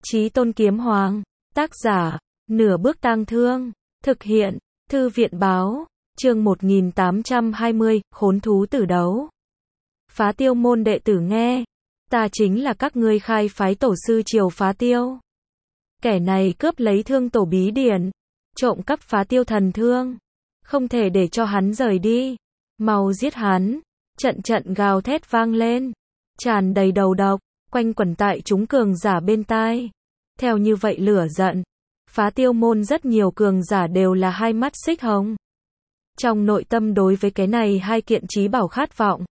Chí Tôn Kiếm Hoàng, tác giả, Nửa Bước Tang Thương, thực hiện, Thư viện báo, chương 1820, Khốn Thú Tử Đấu. Phá Tiêu môn đệ tử nghe, ta chính là các ngươi khai phái tổ sư Triều Phá Tiêu. Kẻ này cướp lấy Thương Tổ bí điển, trộm cắp Phá Tiêu thần thương, không thể để cho hắn rời đi, mau giết hắn. Trận trận gào thét vang lên, tràn đầy đầu độc, quanh quẩn tại chúng cường giả bên tai. Theo như vậy lửa giận, Phá Tiêu môn rất nhiều cường giả đều là hai mắt xích hồng. Trong nội tâm đối với cái này hai kiện chí bảo khát vọng,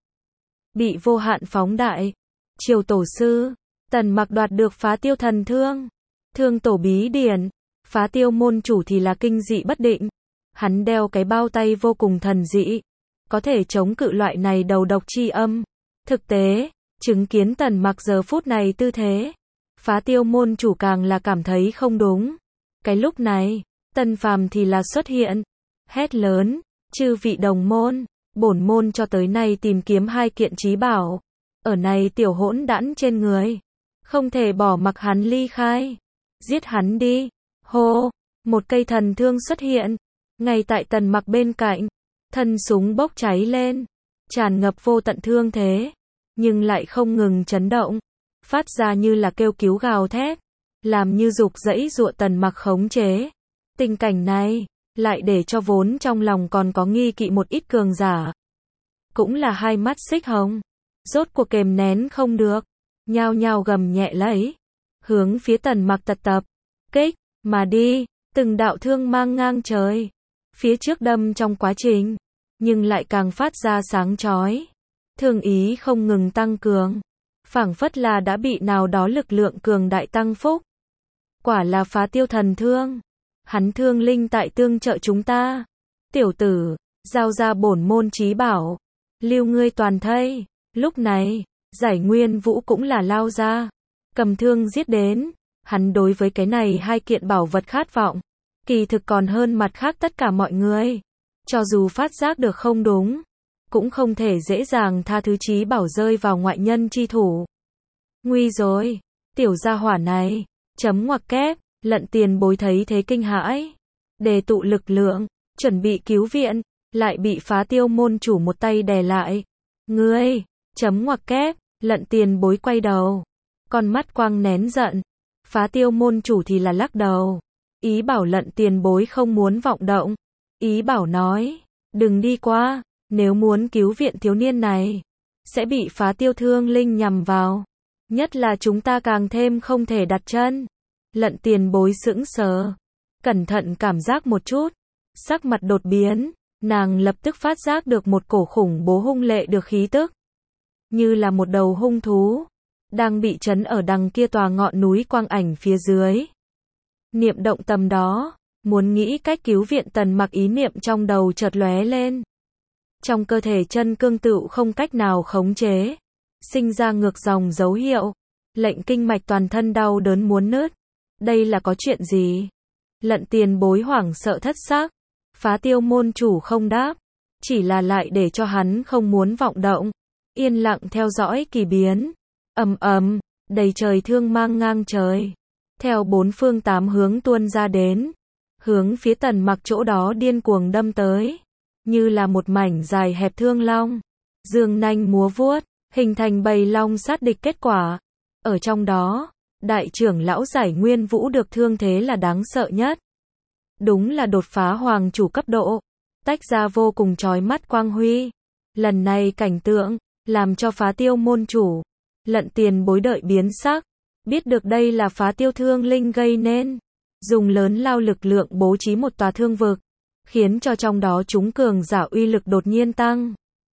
bị vô hạn phóng đại. Triều tổ sư, Tần Mặc đoạt được Phá Tiêu thần thương, Thương Tổ bí điển. Phá Tiêu môn chủ thì là kinh dị bất định. Hắn đeo cái bao tay vô cùng thần dị, có thể chống cự loại này đầu độc chi âm. Thực tế, chứng kiến Tần Mặc giờ phút này tư thế, Phá Tiêu môn chủ càng là cảm thấy không đúng. Cái lúc này, Tần Phàm thì là xuất hiện, hét lớn, chư vị đồng môn, bổn môn cho tới nay tìm kiếm hai kiện chí bảo, ở này tiểu hỗn đản trên người, không thể bỏ mặc hắn ly khai, giết hắn đi. Hô, một cây thần thương xuất hiện, ngay tại Tần Mặc bên cạnh, thân súng bốc cháy lên, tràn ngập vô tận thương thế, nhưng lại không ngừng chấn động, phát ra như là kêu cứu gào thét, làm như dục dẫy giụa Tần Mặc khống chế. Tình cảnh này, lại để cho vốn trong lòng còn có nghi kỵ một ít cường giả, cũng là hai mắt xích hồng, rốt cuộc kềm nén không được, nhao nhao gầm nhẹ lấy, hướng phía Tần Mặc tập kích mà đi, từng đạo thương mang ngang trời, phía trước đâm trong quá trình, nhưng lại càng phát ra sáng chói, thương ý không ngừng tăng cường, phảng phất là đã bị nào đó lực lượng cường đại tăng phúc. Quả là Phá Tiêu thần thương, hắn thương linh tại tương trợ chúng ta. Tiểu tử, giao ra bổn môn chí bảo, lưu ngươi toàn thây. Lúc này, Giải Nguyên Vũ cũng là lao ra, cầm thương giết đến. Hắn đối với cái này hai kiện bảo vật khát vọng, kỳ thực còn hơn mặt khác tất cả mọi người. Cho dù phát giác được không đúng, cũng không thể dễ dàng tha thứ chí bảo rơi vào ngoại nhân chi thủ. Nguy rồi, tiểu gia hỏa này, chấm ngoặc kép. Lận Tiền Bối thấy thế kinh hãi, đề tụ lực lượng, chuẩn bị cứu viện, lại bị Phá Tiêu môn chủ một tay đè lại. Ngươi, chấm ngoặc kép. Lận Tiền Bối quay đầu, con mắt quang nén giận. Phá Tiêu môn chủ thì là lắc đầu, ý bảo Lận Tiền Bối không muốn vọng động, ý bảo nói, đừng đi qua, nếu muốn cứu viện thiếu niên này, sẽ bị Phá Tiêu thương linh nhằm vào, nhất là chúng ta càng thêm không thể đặt chân. Lận Tiền Bối sững sờ, cẩn thận cảm giác một chút, sắc mặt đột biến, nàng lập tức phát giác được một cổ khủng bố hung lệ được khí tức, như là một đầu hung thú, đang bị trấn ở đằng kia tòa ngọn núi quang ảnh phía dưới. Niệm động tầm đó, muốn nghĩ cách cứu viện Tần Mặc ý niệm trong đầu chợt lóe lên. Trong cơ thể chân cương tựu không cách nào khống chế, sinh ra ngược dòng dấu hiệu, lệnh kinh mạch toàn thân đau đớn muốn nứt. Đây là có chuyện gì? Lận Tiền Bối hoảng sợ thất xác. Phá Tiêu môn chủ không đáp, chỉ là lại để cho hắn không muốn vọng động, yên lặng theo dõi kỳ biến. Ầm ầm, đầy trời thương mang ngang trời, theo bốn phương tám hướng tuôn ra đến, hướng phía Tần Mặc chỗ đó điên cuồng đâm tới, như là một mảnh dài hẹp thương long, dương nanh múa vuốt, hình thành bầy long sát địch kết quả. Ở trong đó, đại trưởng lão Giải Nguyên Vũ được thương thế là đáng sợ nhất. Đúng là đột phá hoàng chủ cấp độ, tách ra vô cùng chói mắt quang huy. Lần này cảnh tượng, làm cho Phá Tiêu môn chủ, Lận Tiền Bối đợi biến sắc, biết được đây là Phá Tiêu thương linh gây nên, dùng lớn lao lực lượng bố trí một tòa thương vực, khiến cho trong đó chúng cường giả uy lực đột nhiên tăng.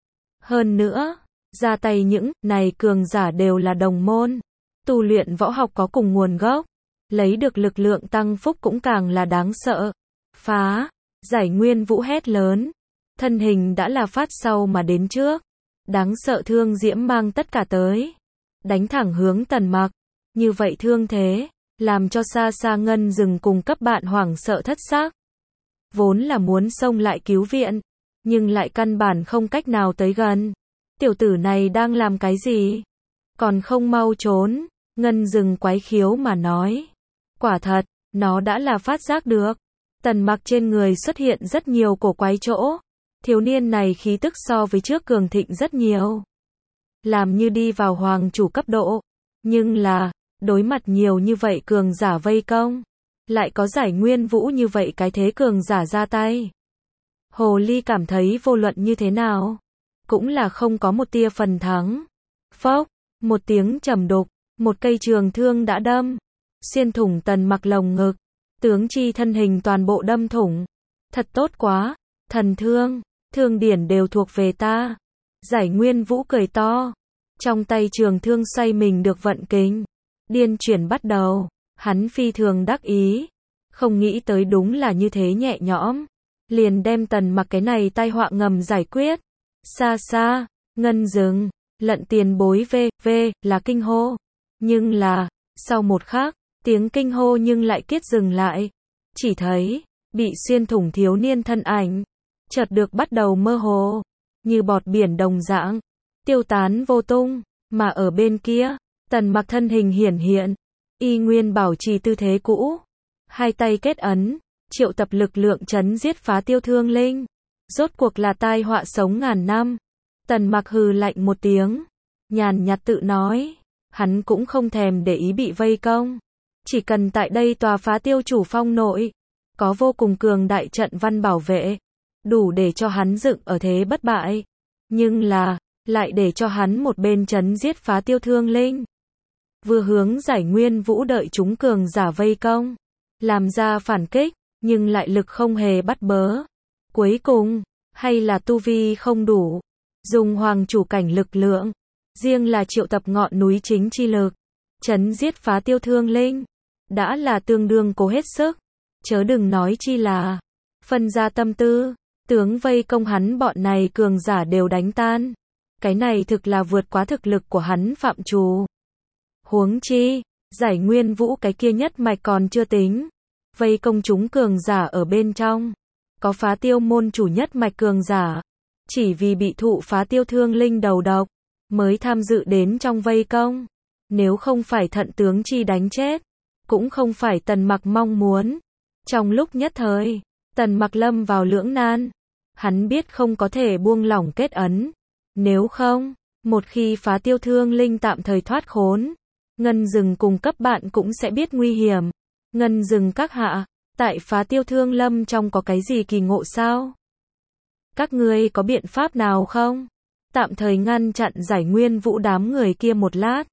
Hơn nữa, ra tay những này cường giả đều là đồng môn, tu luyện võ học có cùng nguồn gốc, lấy được lực lượng tăng phúc cũng càng là đáng sợ. Phá, Giải Nguyên Vũ hét lớn, thân hình đã là phát sau mà đến trước, đáng sợ thương diễm mang tất cả tới, đánh thẳng hướng Tần Mặc. Như vậy thương thế, làm cho xa xa Ngân Dừng cùng cấp bạn hoảng sợ thất xác. Vốn là muốn xông lại cứu viện, nhưng lại căn bản không cách nào tới gần. Tiểu tử này đang làm cái gì? Còn không mau trốn. Ngân Dừng quái khiếu mà nói. Quả thật, nó đã là phát giác được. Tần Mặc trên người xuất hiện rất nhiều cổ quái chỗ. Thiếu niên này khí tức so với trước cường thịnh rất nhiều. Làm như đi vào hoàng chủ cấp độ. Nhưng là, đối mặt nhiều như vậy cường giả vây công. Lại có Giải Nguyên Vũ như vậy cái thế cường giả ra tay. Hồ Ly cảm thấy vô luận như thế nào. Cũng là không có một tia phần thắng. Phốc, một tiếng trầm đục. Một cây trường thương đã đâm. Xuyên thủng Tần Mặc lồng ngực. Tướng chi thân hình toàn bộ đâm thủng. Thật tốt quá. Thần thương. Thương điển đều thuộc về ta. Giải Nguyên Vũ cười to. Trong tay trường thương xoay mình được vận kình. Điên chuyển bắt đầu. Hắn phi thường đắc ý. Không nghĩ tới đúng là như thế nhẹ nhõm. Liền đem Tần Mặc cái này tai họa ngầm giải quyết. Xa xa, ngân rừng, Lận tiền bối v là kinh hô. Nhưng là, sau một khắc, tiếng kinh hô nhưng lại kết dừng lại. Chỉ thấy, bị xuyên thủng thiếu niên thân ảnh. Chợt được bắt đầu mơ hồ. Như bọt biển đồng dạng. Tiêu tán vô tung. Mà ở bên kia, Tần Mặc thân hình hiển hiện. Y nguyên bảo trì tư thế cũ. Hai tay kết ấn. Triệu tập lực lượng trấn giết phá tiêu thương linh. Rốt cuộc là tai họa sống ngàn năm. Tần Mặc hừ lạnh một tiếng. Nhàn nhạt tự nói. Hắn cũng không thèm để ý bị vây công. Chỉ cần tại đây tòa phá tiêu chủ phong nội. Có vô cùng cường đại trận văn bảo vệ. Đủ để cho hắn dựng ở thế bất bại. Nhưng là, lại để cho hắn một bên trấn giết phá tiêu thương linh. Vừa hướng Giải Nguyên Vũ đợi chúng cường giả vây công. Làm ra phản kích, nhưng lại lực không hề bắt bớ. Cuối cùng, hay là tu vi không đủ. Dùng hoàng chủ cảnh lực lượng. Riêng là triệu tập ngọn núi chính chi lực. Trấn giết phá tiêu thương linh. Đã là tương đương cố hết sức. Chớ đừng nói chi là. Phân ra tâm tư. Tướng vây công hắn bọn này cường giả đều đánh tan. Cái này thực là vượt quá thực lực của hắn phạm trù. Huống chi, Giải Nguyên Vũ cái kia nhất mạch còn chưa tính. Vây công chúng cường giả ở bên trong. Có phá tiêu môn chủ nhất mạch cường giả. Chỉ vì bị thụ phá tiêu thương linh đầu độc. Mới tham dự đến trong vây công. Nếu không phải thận tướng chi đánh chết. Cũng không phải Tần Mặc mong muốn. Trong lúc nhất thời, Tần Mặc lâm vào lưỡng nan. Hắn biết không có thể buông lỏng kết ấn. Nếu không, một khi phá tiêu thương linh tạm thời thoát khốn. Ngân rừng cùng cấp bạn cũng sẽ biết nguy hiểm. Ngân rừng các hạ, tại phá tiêu thương lâm trong có cái gì kỳ ngộ sao? Các ngươi có biện pháp nào không? Tạm thời ngăn chặn Giải Nguyên Vũ đám người kia một lát.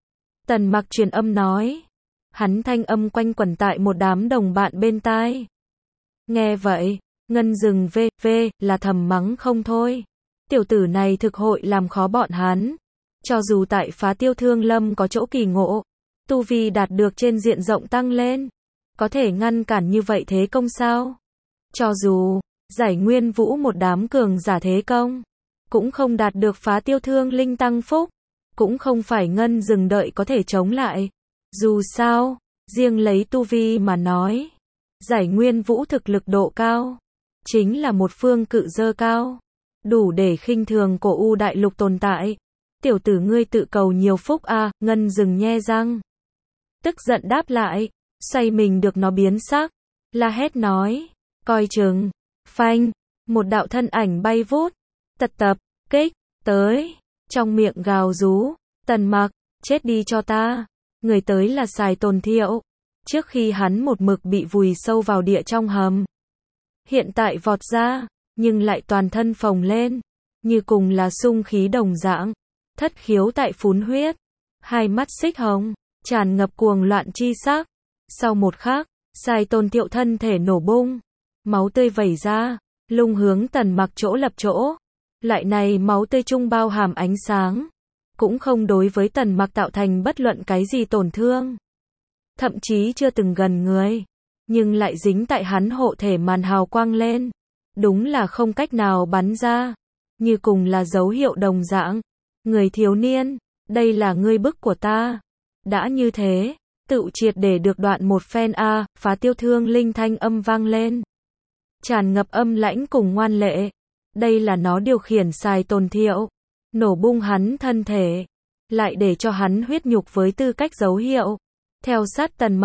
Tần Mặc truyền âm nói. Hắn thanh âm quanh quẩn tại một đám đồng bạn bên tai. Nghe vậy, Ngân rừng v là thầm mắng không thôi. Tiểu tử này thực hội làm khó bọn hắn. Cho dù tại phá tiêu thương lâm có chỗ kỳ ngộ. Tu vi đạt được trên diện rộng tăng lên. Có thể ngăn cản như vậy thế công sao? Cho dù, Giải Nguyên Vũ một đám cường giả thế công. Cũng không đạt được phá tiêu thương linh tăng phúc. Cũng không phải Ngân rừng đợi có thể chống lại. Dù sao, riêng lấy tu vi mà nói. Giải Nguyên Vũ thực lực độ cao. Chính là một phương cự dơ cao. Đủ để khinh thường cổ U đại lục tồn tại. Tiểu tử ngươi tự cầu nhiều phúc a. Ngân rừng nhe răng. Tức giận đáp lại. Xoay mình được nó biến sắc. La hét nói. Coi chừng. Phanh. Một đạo thân ảnh bay vút. Tập kích. Tới. Trong miệng gào rú. Tần Mặc. Chết đi cho ta. Người tới là Sài Tồn Thiệu. Trước khi hắn một mực bị vùi sâu vào địa trong hầm. Hiện tại vọt ra. Nhưng lại toàn thân phồng lên. Như cùng là sung khí đồng dạng. Thất khiếu tại phún huyết. Hai mắt xích hồng. Tràn ngập cuồng loạn chi sắc. Sau một khắc, Sài Tồn Thiệu thân thể nổ bung. Máu tươi vẩy ra. Lung hướng Tần Mặc chỗ lập chỗ. Loại này máu tươi trung bao hàm ánh sáng. Cũng không đối với Tần Mặc tạo thành bất luận cái gì tổn thương. Thậm chí chưa từng gần người. Nhưng lại dính tại hắn hộ thể màn hào quang lên. Đúng là không cách nào bắn ra. Như cùng là dấu hiệu đồng dạng. Người thiếu niên, đây là ngươi bức của ta. Đã như thế, tự triệt để được đoạn một phen a. Phá tiêu thương linh thanh âm vang lên. Tràn ngập âm lãnh cùng ngoan lệ. Đây là nó điều khiển Sài Tồn Thiệu. Nổ bung hắn thân thể. Lại để cho hắn huyết nhục với tư cách dấu hiệu. Theo sát Tần Mặc,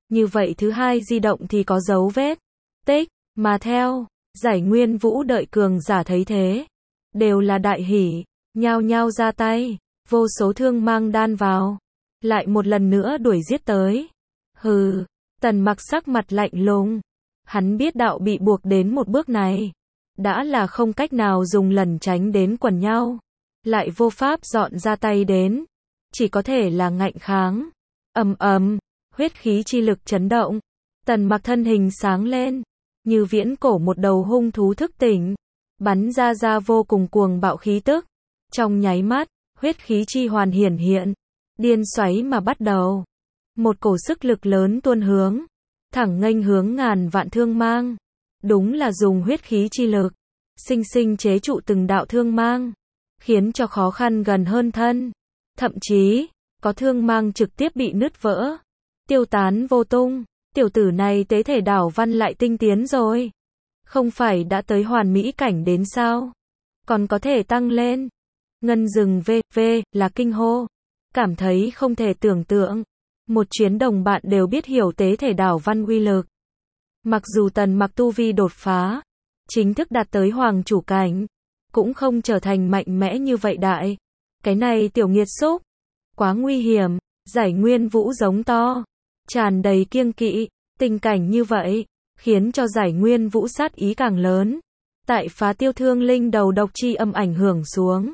Như vậy thứ hai di động thì có dấu vết tích, mà theo Giải Nguyên Vũ đợi cường giả thấy thế, đều là đại hỉ, nhao nhao ra tay, vô số thương mang đan vào, lại một lần nữa đuổi giết tới. Hừ, Tần Mặc sắc mặt lạnh lùng, hắn biết đạo bị buộc đến một bước này, đã là không cách nào dùng lẩn tránh đến quần nhau, lại vô pháp dọn ra tay đến, chỉ có thể là ngạnh kháng. Ầm ầm, huyết khí chi lực chấn động, Tần Mặc thân hình sáng lên, như viễn cổ một đầu hung thú thức tỉnh, bắn ra vô cùng cuồng bạo khí tức. Trong nháy mắt, huyết khí chi hoàn hiển hiện, điên xoáy mà bắt đầu. Một cổ sức lực lớn tuôn hướng, thẳng nghênh hướng ngàn vạn thương mang. Đúng là dùng huyết khí chi lực, sinh sinh chế trụ từng đạo thương mang, khiến cho khó khăn gần hơn thân. Thậm chí, có thương mang trực tiếp bị nứt vỡ, tiêu tán vô tung. Tiểu tử này tế thể đảo văn lại tinh tiến rồi. Không phải đã tới hoàn mỹ cảnh đến sao? Còn có thể tăng lên. Ngân rừng VV là kinh hô. Cảm thấy không thể tưởng tượng. Một chuyến đồng bạn đều biết hiểu tế thể đảo văn uy lực. Mặc dù Tần Mặc tu vi đột phá, chính thức đạt tới hoàng chủ cảnh, cũng không trở thành mạnh mẽ như vậy đại. Cái này tiểu nghiệt xúc, quá nguy hiểm. Giải Nguyên Vũ giống to, tràn đầy kiêng kỵ. Tình cảnh như vậy, khiến cho Giải Nguyên Vũ sát ý càng lớn. Tại Phá Tiêu Thương Linh đầu độc chi âm ảnh hưởng xuống,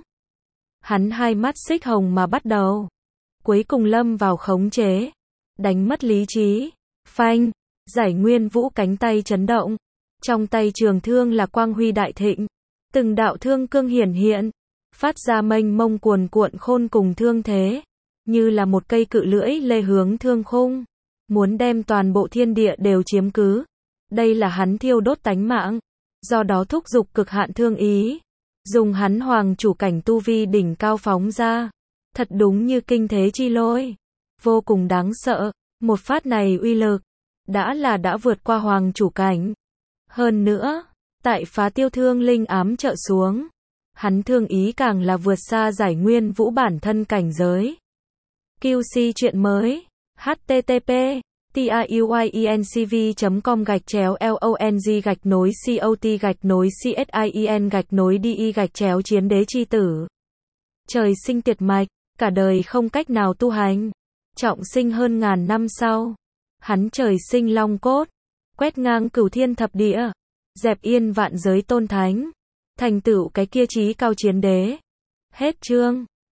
hắn hai mắt xích hồng mà bắt đầu, cuối cùng lâm vào khống chế, đánh mất lý trí. Phanh, Giải Nguyên Vũ cánh tay chấn động, trong tay trường thương là quang huy đại thịnh, từng đạo thương cương hiển hiện, phát ra mênh mông cuồn cuộn khôn cùng thương thế, như là một cây cự lưỡi lê hướng thương khung, muốn đem toàn bộ thiên địa đều chiếm cứ. Đây là hắn thiêu đốt tánh mạng, do đó thúc giục cực hạn thương ý, dùng hắn hoàng chủ cảnh tu vi đỉnh cao phóng ra, thật đúng như kinh thế chi lôi, vô cùng đáng sợ. Một phát này uy lực, đã vượt qua hoàng chủ cảnh. Hơn nữa, tại Phá Tiêu Thương Linh ám trợ xuống, hắn thương ý càng là vượt xa Giải Nguyên Vũ bản thân cảnh giới. QC chuyện mới, http tiuyenc.com/long-cot-csin-di-chiến đế chi tử. Trời sinh tiệt mạch, cả đời không cách nào tu hành, trọng sinh hơn ngàn năm sau, hắn trời sinh long cốt, quét ngang cửu thiên thập địa, dẹp yên vạn giới tôn thánh, thành tựu cái kia chí cao chiến đế. Hết chương.